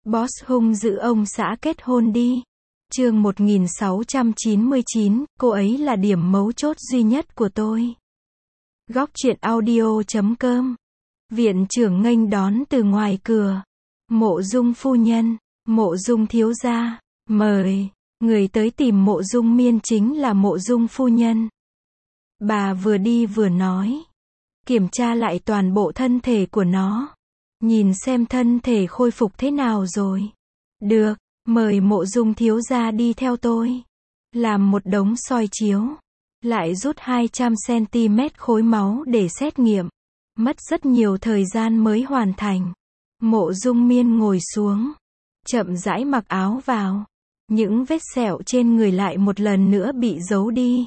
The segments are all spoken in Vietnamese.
Boss hung dữ ông xã kết hôn đi. Chương 1699, cô ấy là điểm mấu chốt duy nhất của tôi. Góc truyện audio.com. Viện trưởng nghênh đón từ ngoài cửa. Mộ Dung phu nhân, Mộ Dung thiếu gia, mời. Người tới tìm Mộ Dung Miên chính là Mộ Dung phu nhân. Bà vừa đi vừa nói. Kiểm tra lại toàn bộ thân thể của nó. Nhìn xem thân thể khôi phục thế nào rồi. Được, mời Mộ Dung thiếu gia đi theo tôi. Làm một đống soi chiếu. Lại rút 200cm khối máu để xét nghiệm. Mất rất nhiều thời gian mới hoàn thành. Mộ Dung Miên ngồi xuống. Chậm rãi mặc áo vào. Những vết sẹo trên người lại một lần nữa bị giấu đi.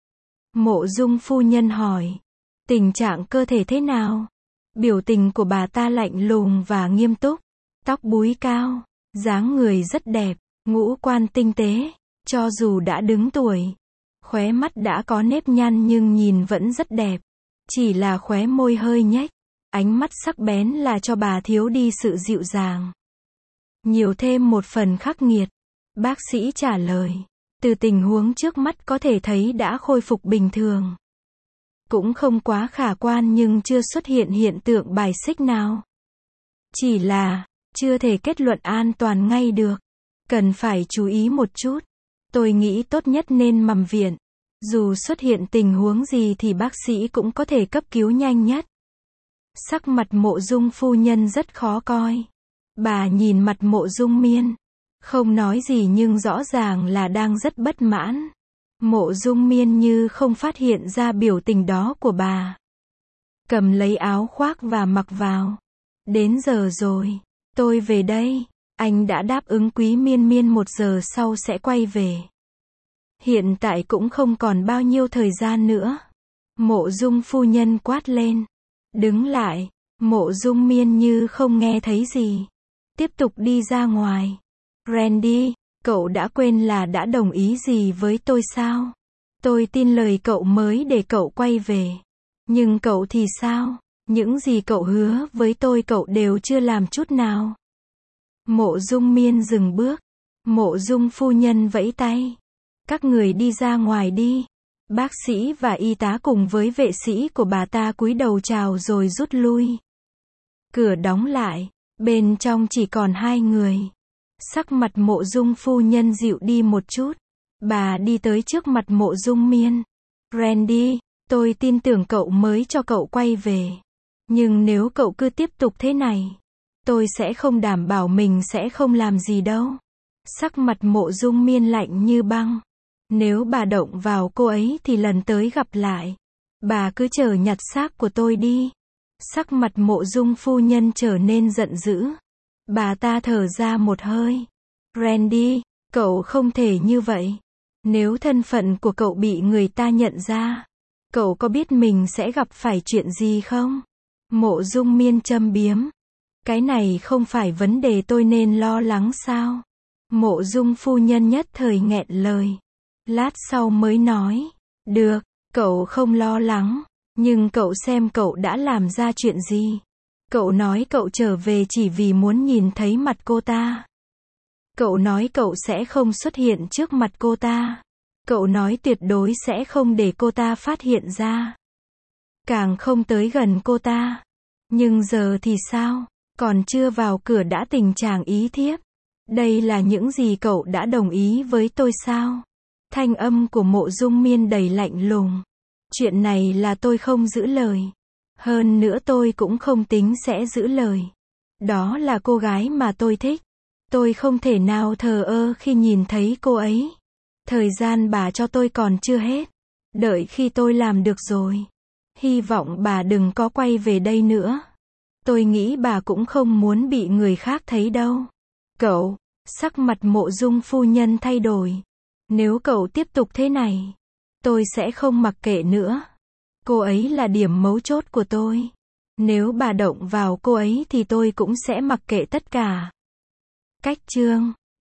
Mộ Dung phu nhân hỏi. Tình trạng cơ thể thế nào? Biểu tình của bà ta lạnh lùng và nghiêm túc. Tóc búi cao. Dáng người rất đẹp. Ngũ quan tinh tế. Cho dù đã đứng tuổi. Khóe mắt đã có nếp nhăn nhưng nhìn vẫn rất đẹp. Chỉ là khóe môi hơi nhếch. Ánh mắt sắc bén là cho bà thiếu đi sự dịu dàng. Nhiều thêm một phần khắc nghiệt. Bác sĩ trả lời. Từ tình huống trước mắt có thể thấy đã khôi phục bình thường. Cũng không quá khả quan nhưng chưa xuất hiện hiện tượng bài xích nào. Chỉ là, chưa thể kết luận an toàn ngay được. Cần phải chú ý một chút. Tôi nghĩ tốt nhất nên nằm viện. Dù xuất hiện tình huống gì thì bác sĩ cũng có thể cấp cứu nhanh nhất. Sắc mặt Mộ Dung phu nhân rất khó coi. Bà nhìn mặt Mộ Dung Miên. Không nói gì nhưng rõ ràng là đang rất bất mãn. Mộ Dung Miên như không phát hiện ra biểu tình đó của bà. Cầm lấy áo khoác và mặc vào. Đến giờ rồi. Tôi về đây. Anh đã đáp ứng Quý Miên Miên 1 giờ sau sẽ quay về. Hiện tại cũng không còn bao nhiêu thời gian nữa. Mộ Dung phu nhân quát lên. Đứng lại. Mộ Dung Miên như không nghe thấy gì. Tiếp tục đi ra ngoài. Randy, cậu đã quên là đã đồng ý gì với tôi sao? Tôi tin lời cậu mới để cậu quay về. Nhưng cậu thì sao? Những gì cậu hứa với tôi cậu đều chưa làm chút nào. Mộ Dung Miên dừng bước. Mộ Dung phu nhân vẫy tay. Các người đi ra ngoài đi. Bác sĩ và y tá cùng với vệ sĩ của bà ta cúi đầu chào rồi rút lui. Cửa đóng lại. Bên trong chỉ còn 2 người. Sắc mặt Mộ Dung phu nhân dịu đi một chút. Bà đi tới trước mặt Mộ Dung Miên. Randy, tôi tin tưởng cậu mới cho cậu quay về. Nhưng nếu cậu cứ tiếp tục thế này, tôi sẽ không đảm bảo mình sẽ không làm gì đâu. Sắc mặt Mộ Dung Miên lạnh như băng. Nếu bà động vào cô ấy thì lần tới gặp lại. Bà cứ chờ nhặt xác của tôi đi. Sắc mặt Mộ Dung phu nhân trở nên giận dữ. Bà ta thở ra một hơi. Randy, cậu không thể như vậy. Nếu thân phận của cậu bị người ta nhận ra, cậu có biết mình sẽ gặp phải chuyện gì không? Mộ Dung Miên châm biếm. Cái này không phải vấn đề tôi nên lo lắng sao? Mộ Dung phu nhân nhất thời nghẹn lời. Lát sau mới nói. Được, cậu không lo lắng. Nhưng cậu xem cậu đã làm ra chuyện gì? Cậu nói cậu trở về chỉ vì muốn nhìn thấy mặt cô ta. Cậu nói cậu sẽ không xuất hiện trước mặt cô ta. Cậu nói tuyệt đối sẽ không để cô ta phát hiện ra. Càng không tới gần cô ta. Nhưng giờ thì sao? Còn chưa vào cửa đã tình trạng ý thiếp. Đây là những gì cậu đã đồng ý với tôi sao? Thanh âm của Mộ Dung Miên đầy lạnh lùng. Chuyện này là tôi không giữ lời. Hơn nữa tôi cũng không tính sẽ giữ lời. Đó là cô gái mà tôi thích. Tôi không thể nào thờ ơ khi nhìn thấy cô ấy. Thời gian bà cho tôi còn chưa hết. Đợi khi tôi làm được rồi. Hy vọng bà đừng có quay về đây nữa. Tôi nghĩ bà cũng không muốn bị người khác thấy đâu. Cậu, sắc mặt Mộ Dung phu nhân thay đổi. Nếu cậu tiếp tục thế này, tôi sẽ không mặc kệ nữa. Cô ấy là điểm mấu chốt của tôi. Nếu bà động vào cô ấy thì tôi cũng sẽ mặc kệ tất cả. Cách chương